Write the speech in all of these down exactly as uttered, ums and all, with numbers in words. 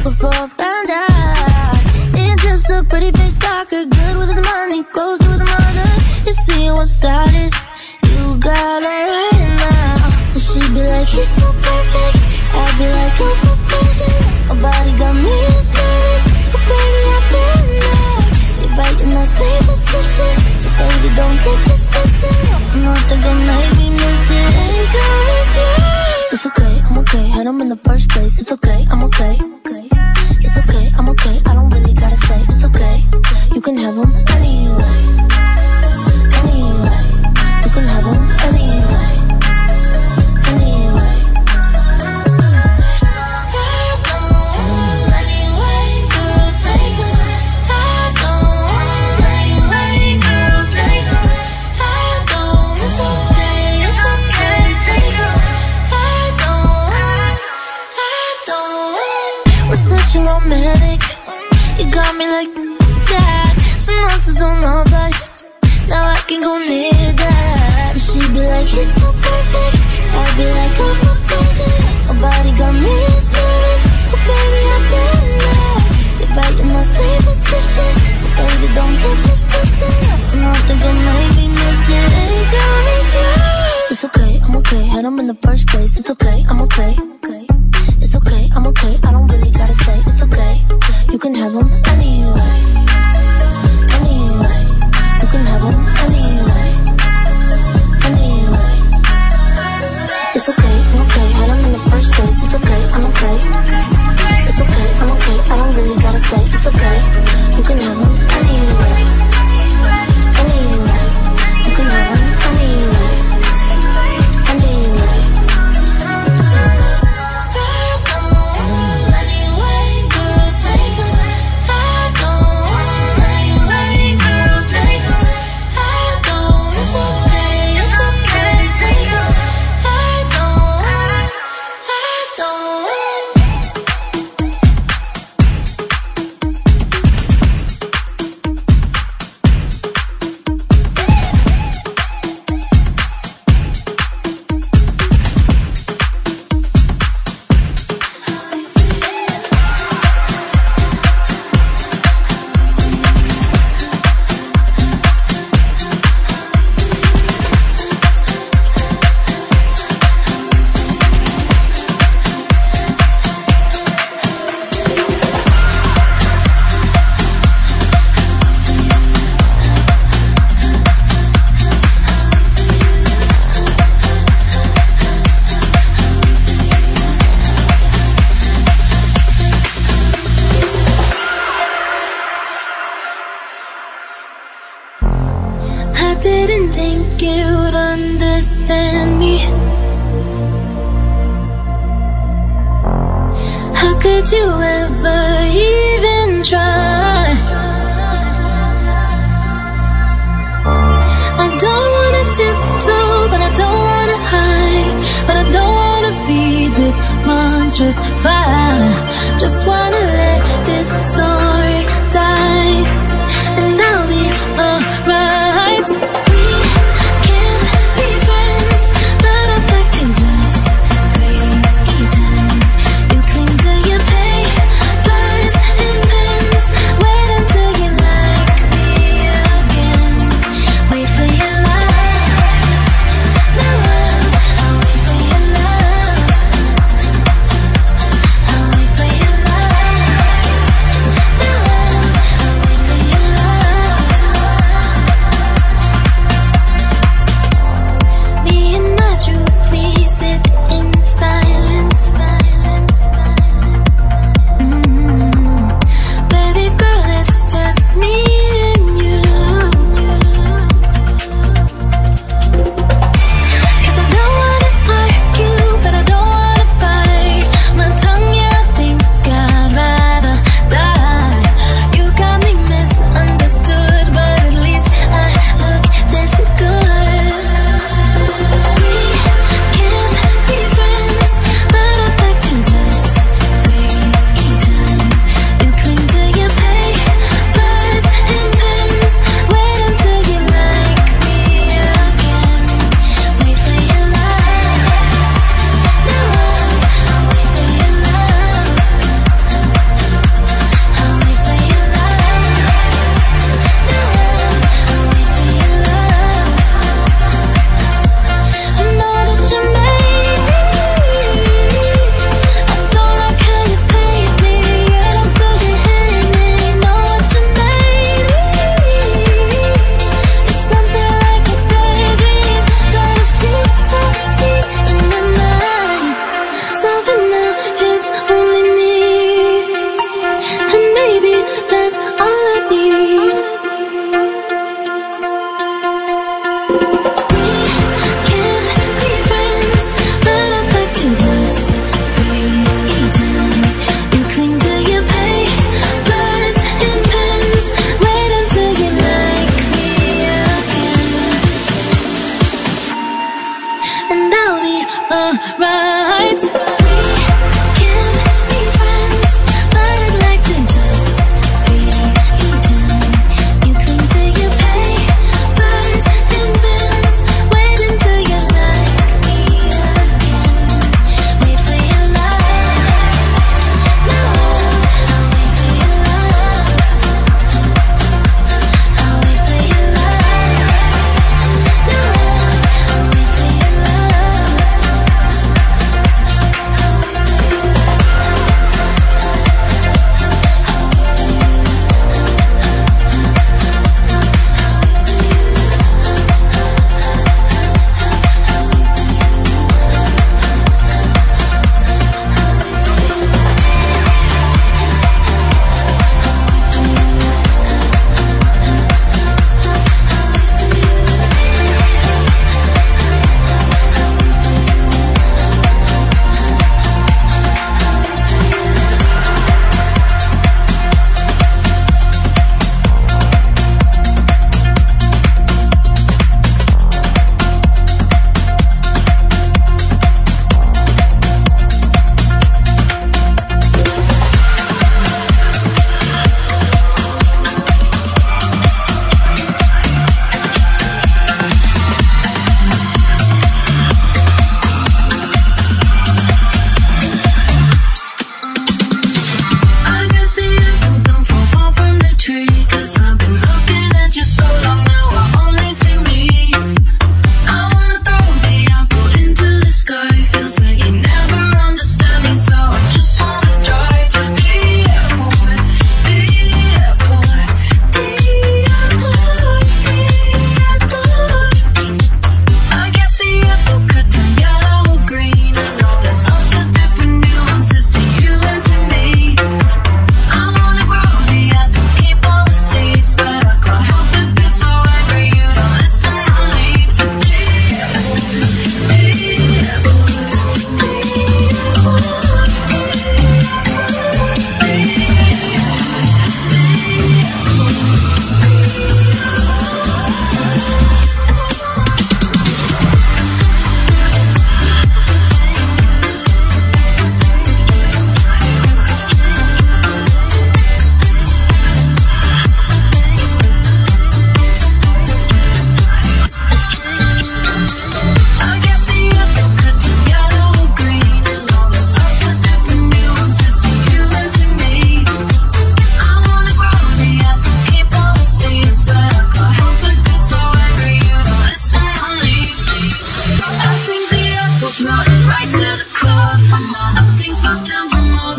before I found out. Ain't just a pretty face talker, good with his money, close to his mother. You see what's started, you got her right now. And she'd be like, he's so perfect. I'd be like, oh, proposing. My body got me nervous, but baby, I've been there. You're right in that same position, so baby, don't get this twisted. Nothing gonna make me miss it. Hey, girl, it's yours. It's okay, I'm okay. Had him in the first place. It's okay, I'm okay. It's okay, I'm okay. I don't really gotta say. It's okay. You can have him anyway. Anyway. You can have him anyway. Anyway. Romantic, you got me like that. Some monsters on the bus, now I can go near that. She'd be like, he's so perfect. I'd be like, I'm proposing. My body got me nervous, but baby, I've been there. You're right in that same position, so baby, don't get this twisted. Nothing gonna make me miss it. Hey, girl, it's yours. It's okay, I'm okay. Had him in the first place. It's okay, I'm okay. It's okay, I'm okay, I don't really gotta say. It's okay, you can have him anyway. Anyway, you can have him anyway. Anyway. It's okay, I'm okay, had him in the first place. It's okay, I'm okay. It's okay, I'm okay, I don't really gotta say. It's okay, you can have him anyway. Anyway, you can have him anyway. Anyway. Understand me. How could you ever even try? I don't wanna tiptoe, but I don't wanna hide. But I don't wanna feed this monstrous fire. Just wanna let this story die, and I'll be alright.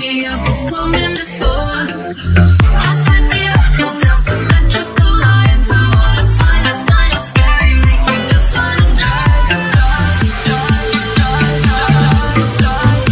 we up is coming before. I spent the awful down symmetrical lines. I wanna find us kinda scary, makes me feel sun and drive, drive, drive, drive, drive, drive,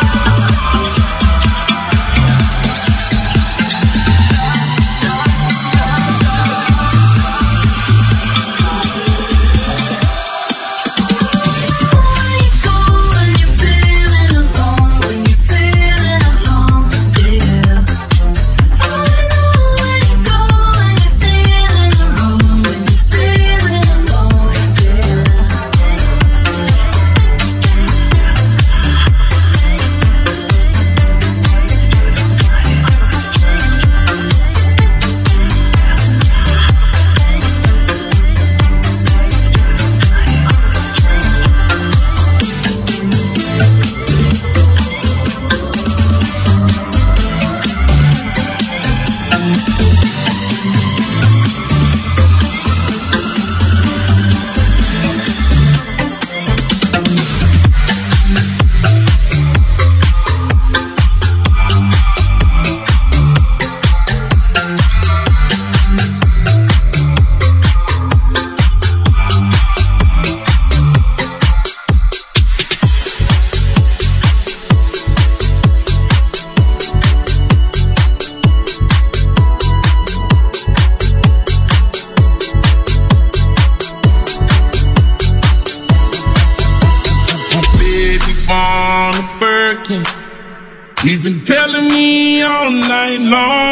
He's been telling me all night long,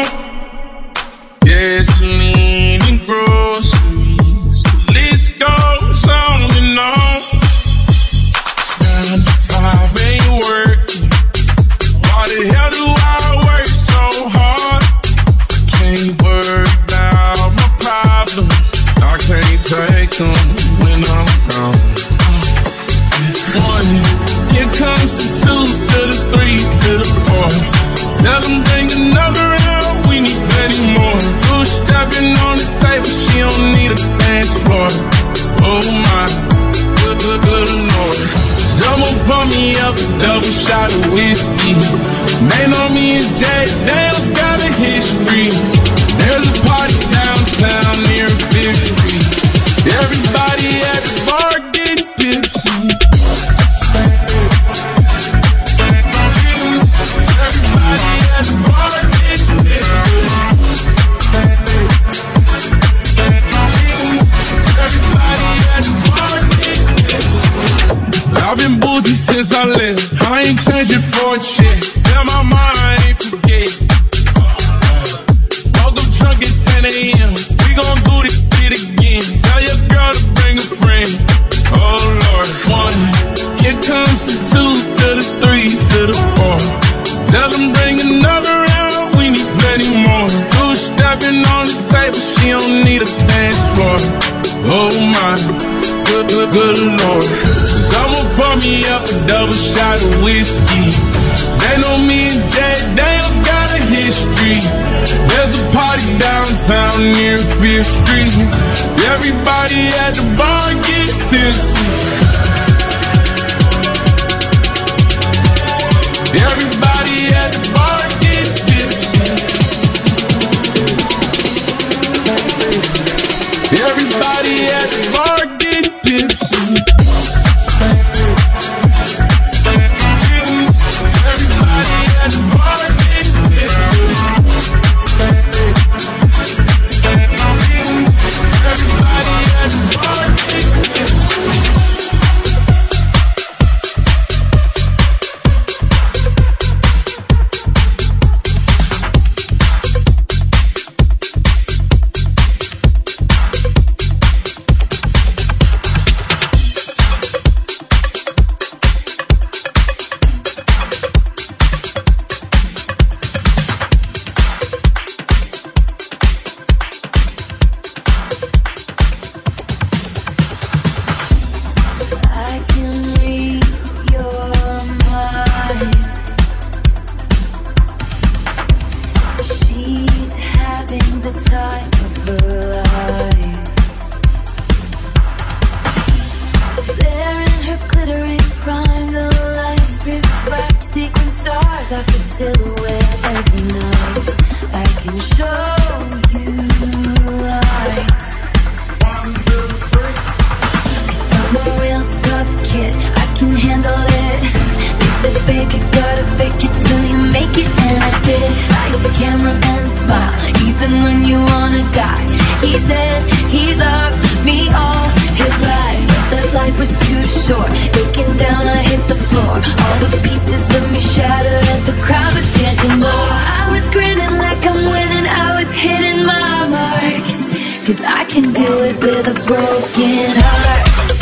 gasoline and groceries, the list goes on and on. Nine to five ain't working. Why the hell do I work so hard? Can't worry about my problems. I can't take them when I'm gone. One, here comes the two to the three to the four. Tell them bring another round, we need plenty more. Two stepping on the table, she don't need a dance floor. Oh my, good, good, good Lord. Someone pour me up a double shot of whiskey. They know me and Jay Dale's got a history. There's a party downtown near Fifth Street. Everybody at the bar getting tipsy. I've been boozy since I left. I ain't changing for a check. Tell my mom I ain't forget. Woke up drunk at ten a.m. We gon' do this shit again. Tell your girl to bring a friend. Oh Lord, one. Here comes the two to the three to the four. Tell them bring another round. We need plenty more. Two stepping on the table. She don't need a dance floor. Oh my, good, good, good Lord. Someone pour me up a double shot of whiskey. They know me and Jay Dale's got a history. There's a party downtown near Fifth Street. Everybody at the bar get tipsy. Everybody at the bar get tipsy. Everybody at the bar get tipsy. Sequin stars are facility. wherever now. I can show you lights. Cause I'm a real tough kid, I can handle it. They said, babe, you gotta fake it till you make it, and I did. Lights, the camera, and smile, even when you wanna die. He said he loved me all his life, but that life was too short. Breaking down, I hit the floor. All the pieces of me shattered as the crowd was chanting more. I was grinning like I'm winning, I was hitting my marks. Cause I can do it with a broken heart.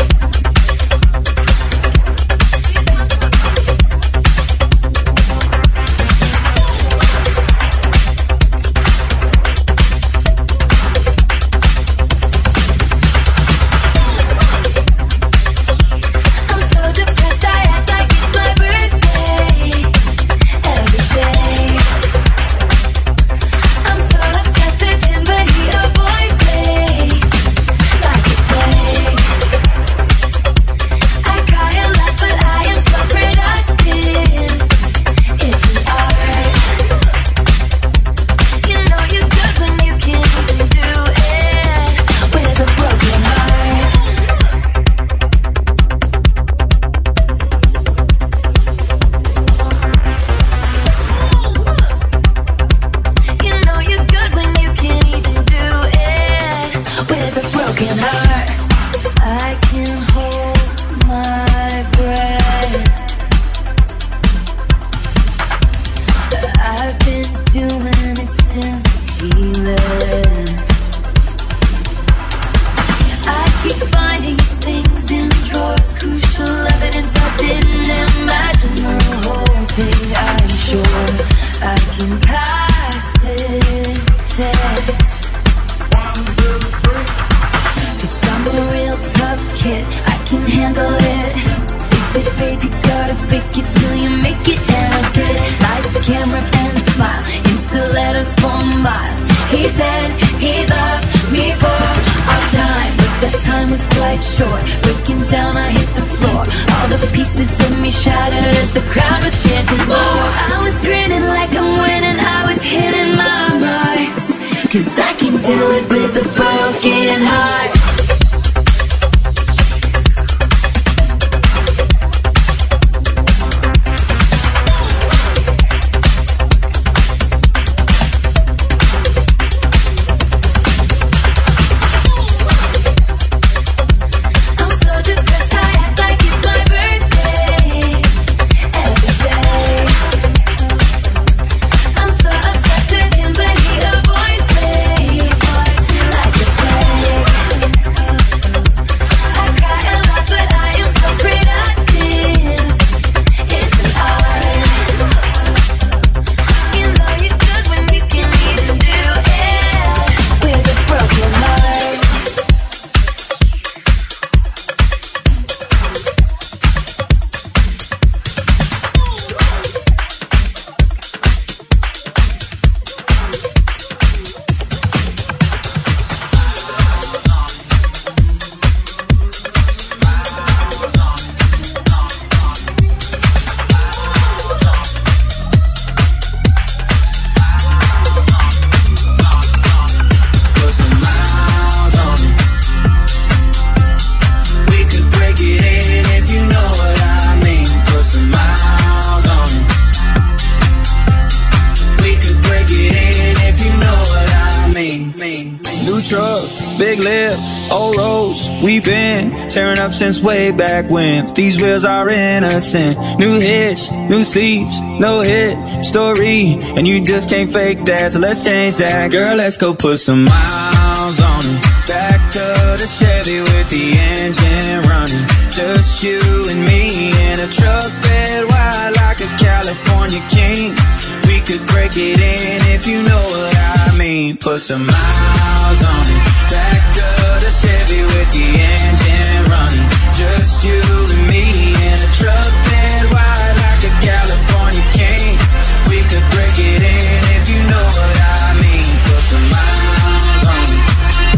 Tearing up since way back when. These wheels are innocent. New hits, new seats, no hit story, and you just can't fake that. So let's change that, girl. Let's go put some miles on it. Back to the Chevy with the engine running. Just you and me in a truck bed wide like a California king. We could break it in if you know what I mean. Put some miles on it. Back to the Chevy with the engine running. Just you and me in a truck bed wide like a California king. We could break it in if you know what I mean. Put some miles on it.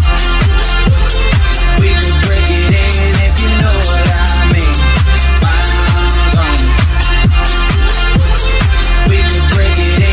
We could break it in if you know what I mean. Miles on it. We could break it in.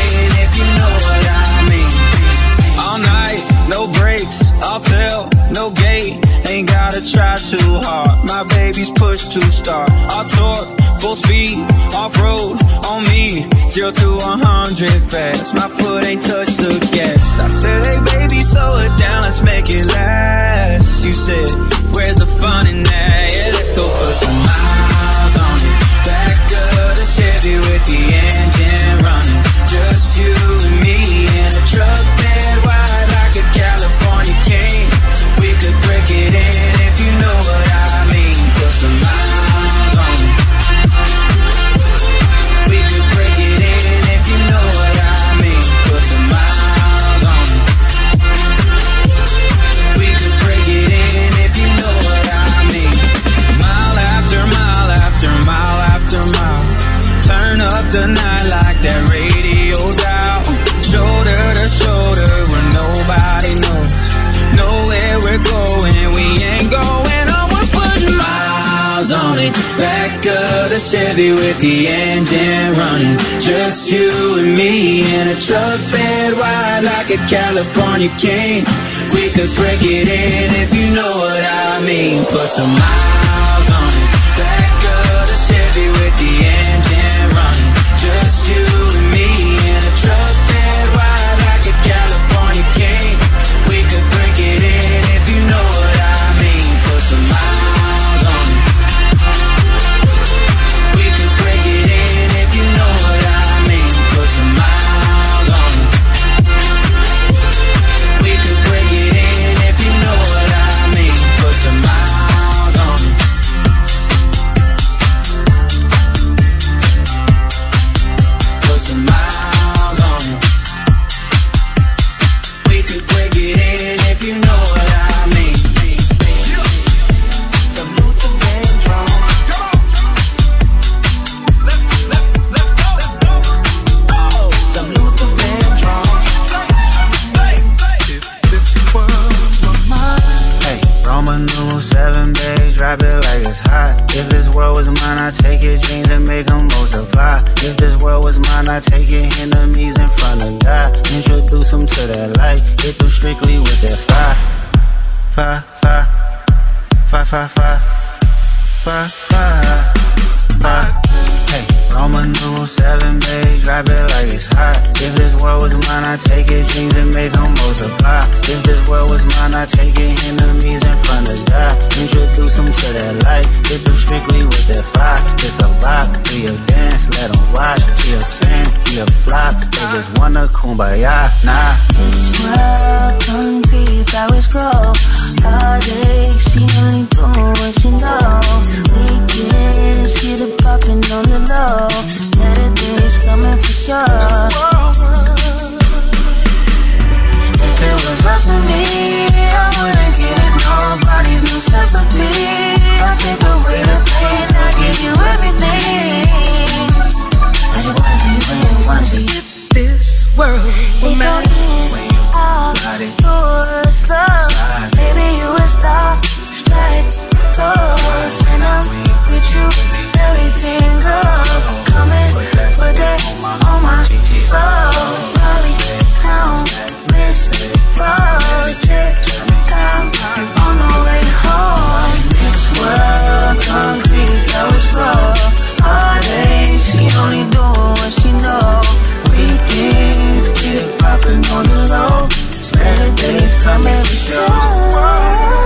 hundred fast. My foot ain't touched the gas. I said, hey baby, slow it down, let's make it last. You said, where's the fun in that? Yeah, let's go put some miles on it. Back of the Chevy with the engine running. Just you and me in a truck bed wide like a California king. We could break it in if you know what I mean. Put some miles on it. We could break it in if you know what I mean. Put some miles on it. We could break it in if you know what I mean. Mile after mile after mile after mile. Turn up the night like that radio dial. Shoulder to shoulder where nobody knows. Know where we're going, we ain't going on. We're putting miles on it. Back of the Chevy with the engine running. Just you and me in a truck bed wide like a California king. We could break it in if you know what I mean. Put some miles on it. Back of the Chevy with the engine running. Just you and me in a truck bed wide like a California king. We could break it in if you know what I mean. Put some miles on it. We could break it in if you know what I mean. Put some miles on it. We could break it in if you know what I mean. Put some miles on it. Put some miles on it. We could break it in if you know what I mean. Some Luther Vandross. Some Luther Vandross. If this world were mine. Hey, Roman numeral seven, babe, drop it like it's hot. If this world was mine, I'd take your dreams and make them multiply. If this world was mine, I'd take your enemies in front of God. Introduce them to that light, hit them strictly with that fire. Fire, fire, fire, fire, fire, fire, fire, fire. Hey, Roman numeral seven, babe, drop it like it's hot. If this world was mine, I'd take your dreams and make them multiply. If this world was mine, I'd take your enemies in front of God. Introduce them to that light, hit them strictly with that fire. It's a vibe, we a dance, let them watch. He a fan, he a flop, they just wanna kumbaya, nah. This world concrete, flowers grow. Heartache, she only doing what she know. Weekends, get it poppin' on the low. Better days coming for sure. If it was up to me, I wouldn't give it nobody's no sympathy. I'll take away the pain, I'll give you everything. I just wanna see you win, wanna see you. This world were mine. Yours, love. Baby, you a star, strike close. And I'm with you, everything goes. Coming, put that on my soul. Probably count this project. I'm on the way home. This world, concrete, flowers grow. Heartache, she only doing what she know. Weekends, get it poppin' on the low. Better days coming for sure.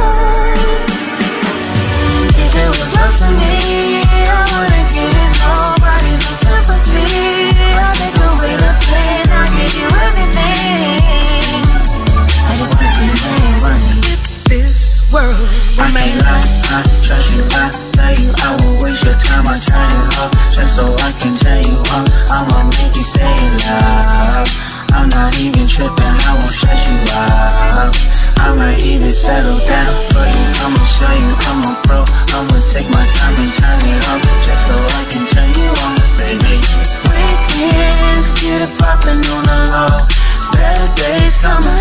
If it was up to me, I wouldn't give it nobody no sympathy. I'll take away the pain, I'll give you everything. I just wanna see you win, wanna see you. This world I can't lie, I trust you, I love you. I won't waste your time, I turn it off just so I can tell you up. I'ma make you say love. I'm not even tripping, I won't stress you out. I might even settle down for you. I'ma show you I'm a pro. I'ma take my time and turn it up just so I can turn you on, baby. Weekends, get it poppin' on the low. Better days coming